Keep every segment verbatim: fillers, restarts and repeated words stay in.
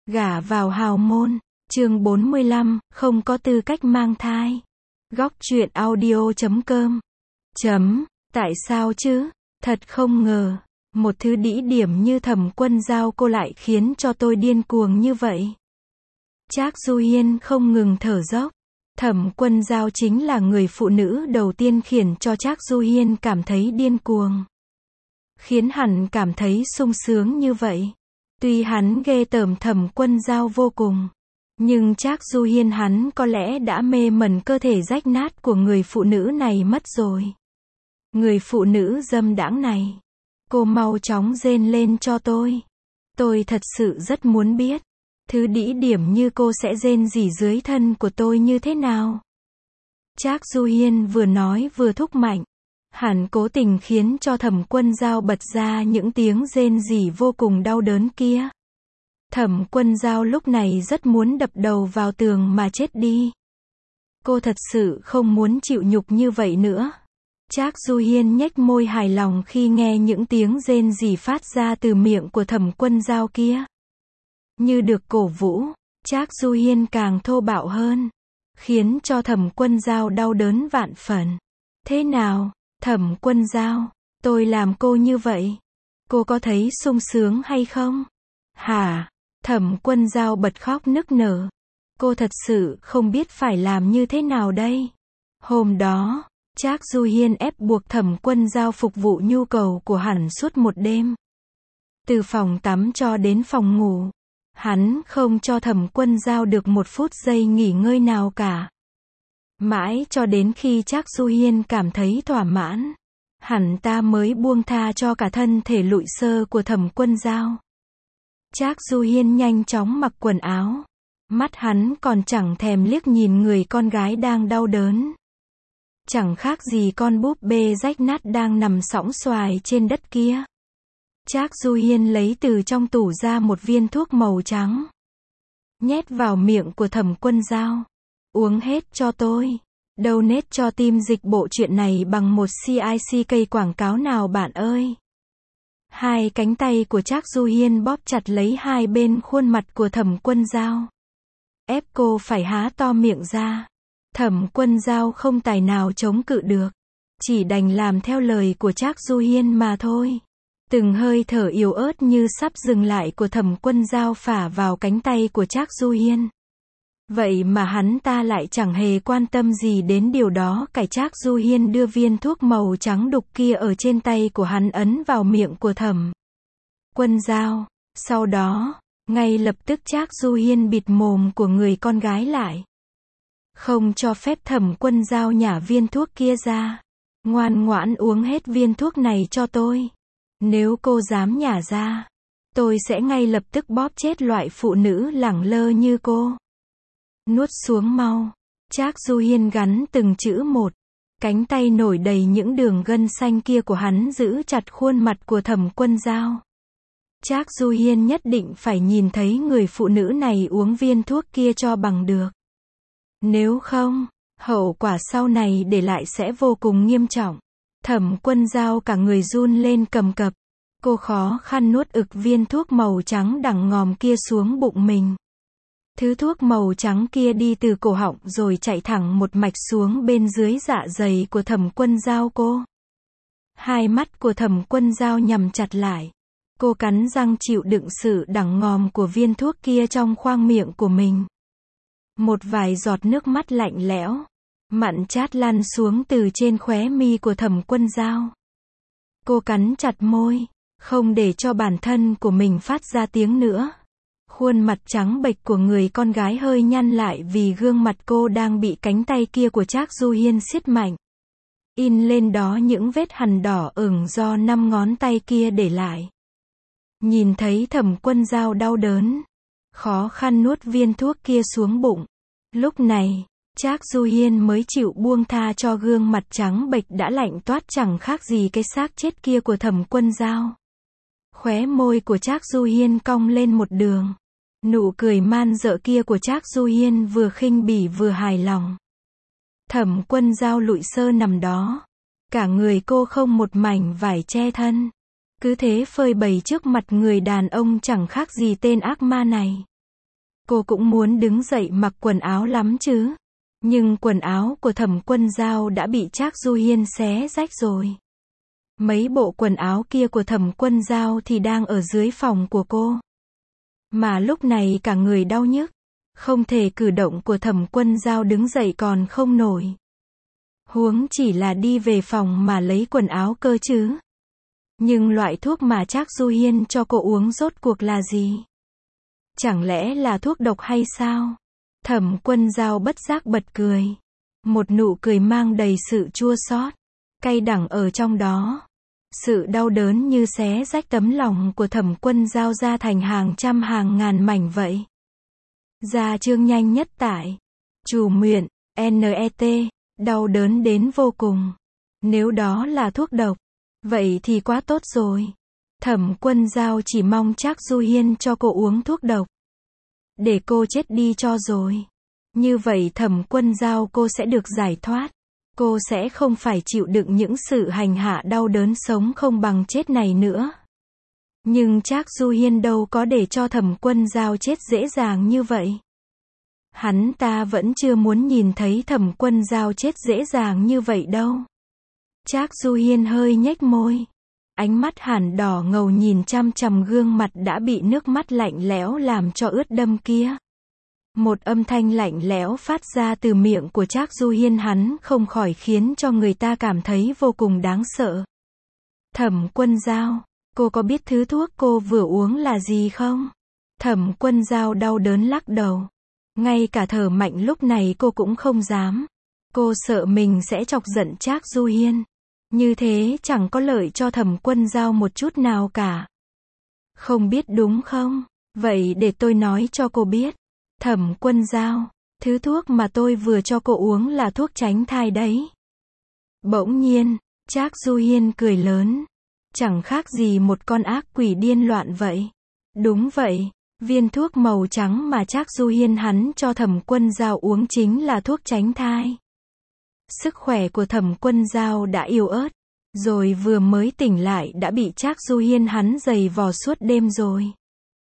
Gả vào hào môn, chương bốn mươi lăm, không có tư cách mang thai. Góc truyện audio chấm com. Chấm, tại sao chứ? Thật không ngờ, một thứ đĩ điểm như Thẩm Quân Dao cô lại khiến cho tôi điên cuồng như vậy. Trác Du Hiên không ngừng thở dốc. Thẩm Quân Dao chính là người phụ nữ đầu tiên khiến cho Trác Du Hiên cảm thấy điên cuồng. Khiến hắn cảm thấy sung sướng như vậy. Tuy hắn ghê tởm Thẩm Quân Dao vô cùng, nhưng Trác Du Hiên hắn có lẽ đã mê mẩn cơ thể rách nát của người phụ nữ này mất rồi. Người phụ nữ dâm đãng này, cô mau chóng rên lên cho tôi. Tôi thật sự rất muốn biết, thứ đĩ điểm như cô sẽ rên rỉ dưới thân của tôi như thế nào. Trác Du Hiên vừa nói vừa thúc mạnh. Hắn cố tình khiến cho Thẩm Quân Dao bật ra những tiếng rên rỉ vô cùng đau đớn kia. Thẩm Quân Dao lúc này rất muốn đập đầu vào tường mà chết đi. Cô thật sự không muốn chịu nhục như vậy nữa. Trác Du Hiên nhếch môi hài lòng khi nghe những tiếng rên rỉ phát ra từ miệng của Thẩm Quân Dao kia. Như được cổ vũ, Trác Du Hiên càng thô bạo hơn, khiến cho Thẩm Quân Dao đau đớn vạn phần. Thế nào, Thẩm Quân Dao, tôi làm cô như vậy, cô có thấy sung sướng hay không? Hả? Thẩm Quân Dao bật khóc nức nở. Cô thật sự không biết phải làm như thế nào đây. Hôm đó, Trác Du Hiên ép buộc Thẩm Quân Dao phục vụ nhu cầu của hắn suốt một đêm. Từ phòng tắm cho đến phòng ngủ, hắn không cho Thẩm Quân Dao được một phút giây nghỉ ngơi nào cả. Mãi cho đến khi Trác Du Hiên cảm thấy thỏa mãn, hắn ta mới buông tha cho cả thân thể lụi xơ của Thẩm Quân Dao. Trác Du Hiên nhanh chóng mặc quần áo. Mắt hắn còn chẳng thèm liếc nhìn người con gái đang đau đớn. Chẳng khác gì con búp bê rách nát đang nằm sõng soài trên đất kia. Trác Du Hiên lấy từ trong tủ ra một viên thuốc màu trắng, nhét vào miệng của Thẩm Quân Dao. Uống hết cho tôi. Donate cho team dịch bộ truyện này bằng một xê i xê ca quảng cáo nào bạn ơi. Hai cánh tay của Trác Du Hiên bóp chặt lấy hai bên khuôn mặt của Thẩm Quân Dao, ép cô phải há to miệng ra. Thẩm Quân Dao không tài nào chống cự được, chỉ đành làm theo lời của Trác Du Hiên mà thôi. Từng hơi thở yếu ớt như sắp dừng lại của Thẩm Quân Dao phả vào cánh tay của Trác Du Hiên. Vậy mà hắn ta lại chẳng hề quan tâm gì đến điều đó. Cái Trác Du Hiên đưa viên thuốc màu trắng đục kia ở trên tay của hắn ấn vào miệng của Thẩm Quân Dao. Sau đó, ngay lập tức Trác Du Hiên bịt mồm của người con gái lại, không cho phép Thẩm Quân Dao nhả viên thuốc kia ra. Ngoan ngoãn uống hết viên thuốc này cho tôi. Nếu cô dám nhả ra, tôi sẽ ngay lập tức bóp chết loại phụ nữ lẳng lơ như cô. Nuốt xuống mau. Trác Du Hiên gắn từng chữ một. Cánh tay nổi đầy những đường gân xanh kia của hắn giữ chặt khuôn mặt của Thẩm Quân Dao. Trác Du Hiên nhất định phải nhìn thấy người phụ nữ này uống viên thuốc kia cho bằng được. Nếu không, hậu quả sau này để lại sẽ vô cùng nghiêm trọng. Thẩm Quân Dao cả người run lên cầm cập. Cô khó khăn nuốt ực viên thuốc màu trắng đằng ngòm kia xuống bụng mình. Thứ thuốc màu trắng kia đi từ cổ họng rồi chạy thẳng một mạch xuống bên dưới dạ dày của Thẩm Quân Dao cô. Hai mắt của Thẩm Quân Dao nhắm chặt lại. Cô cắn răng chịu đựng sự đằng ngòm của viên thuốc kia trong khoang miệng của mình. Một vài giọt nước mắt lạnh lẽo, mặn chát lăn xuống từ trên khóe mi của Thẩm Quân Dao. Cô cắn chặt môi, không để cho bản thân của mình phát ra tiếng nữa. Khuôn mặt trắng bệch của người con gái hơi nhăn lại vì gương mặt cô đang bị cánh tay kia của Trác Du Hiên siết mạnh. In lên đó những vết hằn đỏ ửng do năm ngón tay kia để lại. Nhìn thấy Thẩm Quân Dao đau đớn, khó khăn nuốt viên thuốc kia xuống bụng. Lúc này, Trác Du Hiên mới chịu buông tha cho gương mặt trắng bệch đã lạnh toát chẳng khác gì cái xác chết kia của Thẩm Quân Dao. Khóe môi của Trác Du Hiên cong lên một đường. Nụ cười man dợ kia của Trác Du Hiên vừa khinh bỉ vừa hài lòng. Thẩm Quân Dao lụi xơ nằm đó. Cả người cô không một mảnh vải che thân. Cứ thế phơi bày trước mặt người đàn ông chẳng khác gì tên ác ma này. Cô cũng muốn đứng dậy mặc quần áo lắm chứ. Nhưng quần áo của Thẩm Quân Dao đã bị Trác Du Hiên xé rách rồi. Mấy bộ quần áo kia của Thẩm Quân Dao thì đang ở dưới phòng của cô. Mà lúc này cả người đau nhức. Không thể cử động của Thẩm Quân Dao đứng dậy còn không nổi. Huống chỉ là đi về phòng mà lấy quần áo cơ chứ. Nhưng loại thuốc mà Trác Du Hiên cho cô uống rốt cuộc là gì? Chẳng lẽ là thuốc độc hay sao? Thẩm Quân Dao bất giác bật cười. Một nụ cười mang đầy sự chua xót, cay đắng ở trong đó. Sự đau đớn như xé rách tấm lòng của Thẩm Quân Dao ra thành hàng trăm hàng ngàn mảnh vậy. Gia chương nhanh nhất tải. Chủ nguyện, net, đau đớn đến vô cùng. Nếu đó là thuốc độc, vậy thì quá tốt rồi. Thẩm Quân Dao chỉ mong Trác Du Hiên cho cô uống thuốc độc. Để cô chết đi cho rồi. Như vậy Thẩm Quân Dao cô sẽ được giải thoát. Cô sẽ không phải chịu đựng những sự hành hạ đau đớn sống không bằng chết này nữa. Nhưng Trác Du Hiên đâu có để cho Thẩm Quân Dao chết dễ dàng như vậy. Hắn ta vẫn chưa muốn nhìn thấy Thẩm Quân Dao chết dễ dàng như vậy đâu. Trác Du Hiên hơi nhếch môi. Ánh mắt hàn đỏ ngầu nhìn chăm chằm gương mặt đã bị nước mắt lạnh lẽo làm cho ướt đẫm kia. Một âm thanh lạnh lẽo phát ra từ miệng của Trác Du Hiên, hắn không khỏi khiến cho người ta cảm thấy vô cùng đáng sợ. Thẩm Quân Dao, cô có biết thứ thuốc cô vừa uống là gì không? Thẩm Quân Dao đau đớn lắc đầu. Ngay cả thở mạnh lúc này cô cũng không dám. Cô sợ mình sẽ chọc giận Trác Du Hiên. Như thế chẳng có lợi cho Thẩm Quân Dao một chút nào cả. Không biết đúng không? Vậy để tôi nói cho cô biết. Thẩm Quân Dao, thứ thuốc mà tôi vừa cho cô uống là thuốc tránh thai đấy. Bỗng nhiên, Trác Du Hiên cười lớn. Chẳng khác gì một con ác quỷ điên loạn vậy. Đúng vậy, viên thuốc màu trắng mà Trác Du Hiên hắn cho Thẩm Quân Dao uống chính là thuốc tránh thai. Sức khỏe của Thẩm Quân Dao đã yếu ớt, rồi vừa mới tỉnh lại đã bị Trác Du Hiên hắn giày vò suốt đêm rồi.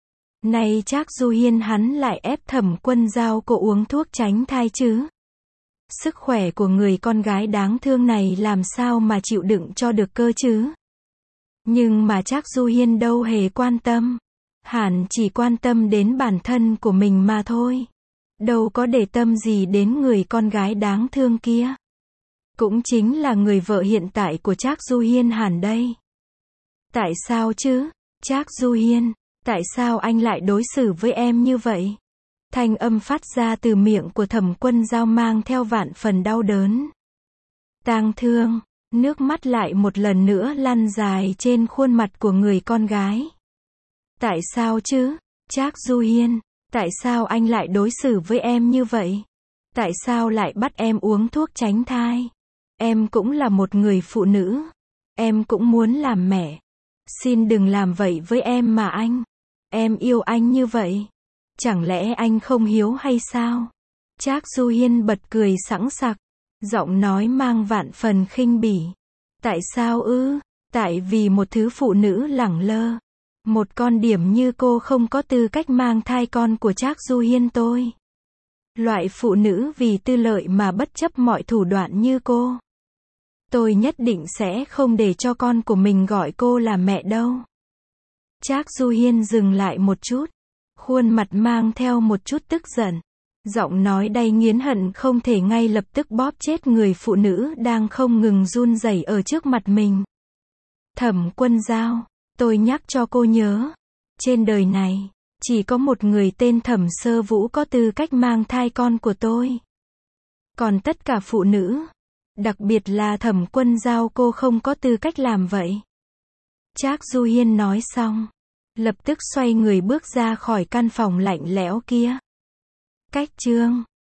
Nay Trác Du Hiên hắn lại ép Thẩm Quân Dao cô uống thuốc tránh thai chứ. Sức khỏe của người con gái đáng thương này làm sao mà chịu đựng cho được cơ chứ. Nhưng mà Trác Du Hiên đâu hề quan tâm. Hẳn chỉ quan tâm đến bản thân của mình mà thôi. Đâu có để tâm gì đến người con gái đáng thương kia. Cũng chính là người vợ hiện tại của Trác Du Hiên hẳn đây. Tại sao chứ? Trác Du Hiên, tại sao anh lại đối xử với em như vậy? Thanh âm phát ra từ miệng của Thẩm Quân Dao mang theo vạn phần đau đớn. Tang thương, nước mắt lại một lần nữa lăn dài trên khuôn mặt của người con gái. Tại sao chứ? Trác Du Hiên, tại sao anh lại đối xử với em như vậy? Tại sao lại bắt em uống thuốc tránh thai? Em cũng là một người phụ nữ. Em cũng muốn làm mẹ. Xin đừng làm vậy với em mà anh. Em yêu anh như vậy. Chẳng lẽ anh không hiếu hay sao? Trác Du Hiên bật cười sẵn sặc. Giọng nói mang vạn phần khinh bỉ. Tại sao ư? Tại vì một thứ phụ nữ lẳng lơ. Một con điểm như cô không có tư cách mang thai con của Trác Du Hiên tôi. Loại phụ nữ vì tư lợi mà bất chấp mọi thủ đoạn như cô. Tôi nhất định sẽ không để cho con của mình gọi cô là mẹ đâu. Trác Du Hiên dừng lại một chút. Khuôn mặt mang theo một chút tức giận. Giọng nói đầy nghiến hận không thể ngay lập tức bóp chết người phụ nữ đang không ngừng run rẩy ở trước mặt mình. Thẩm Quân Dao, tôi nhắc cho cô nhớ. Trên đời này, chỉ có một người tên Thẩm Sơ Vũ có tư cách mang thai con của tôi. Còn tất cả phụ nữ, đặc biệt là Thẩm Quân Dao cô không có tư cách làm vậy. Trác Du Hiên nói xong, lập tức xoay người bước ra khỏi căn phòng lạnh lẽo kia. Cách chương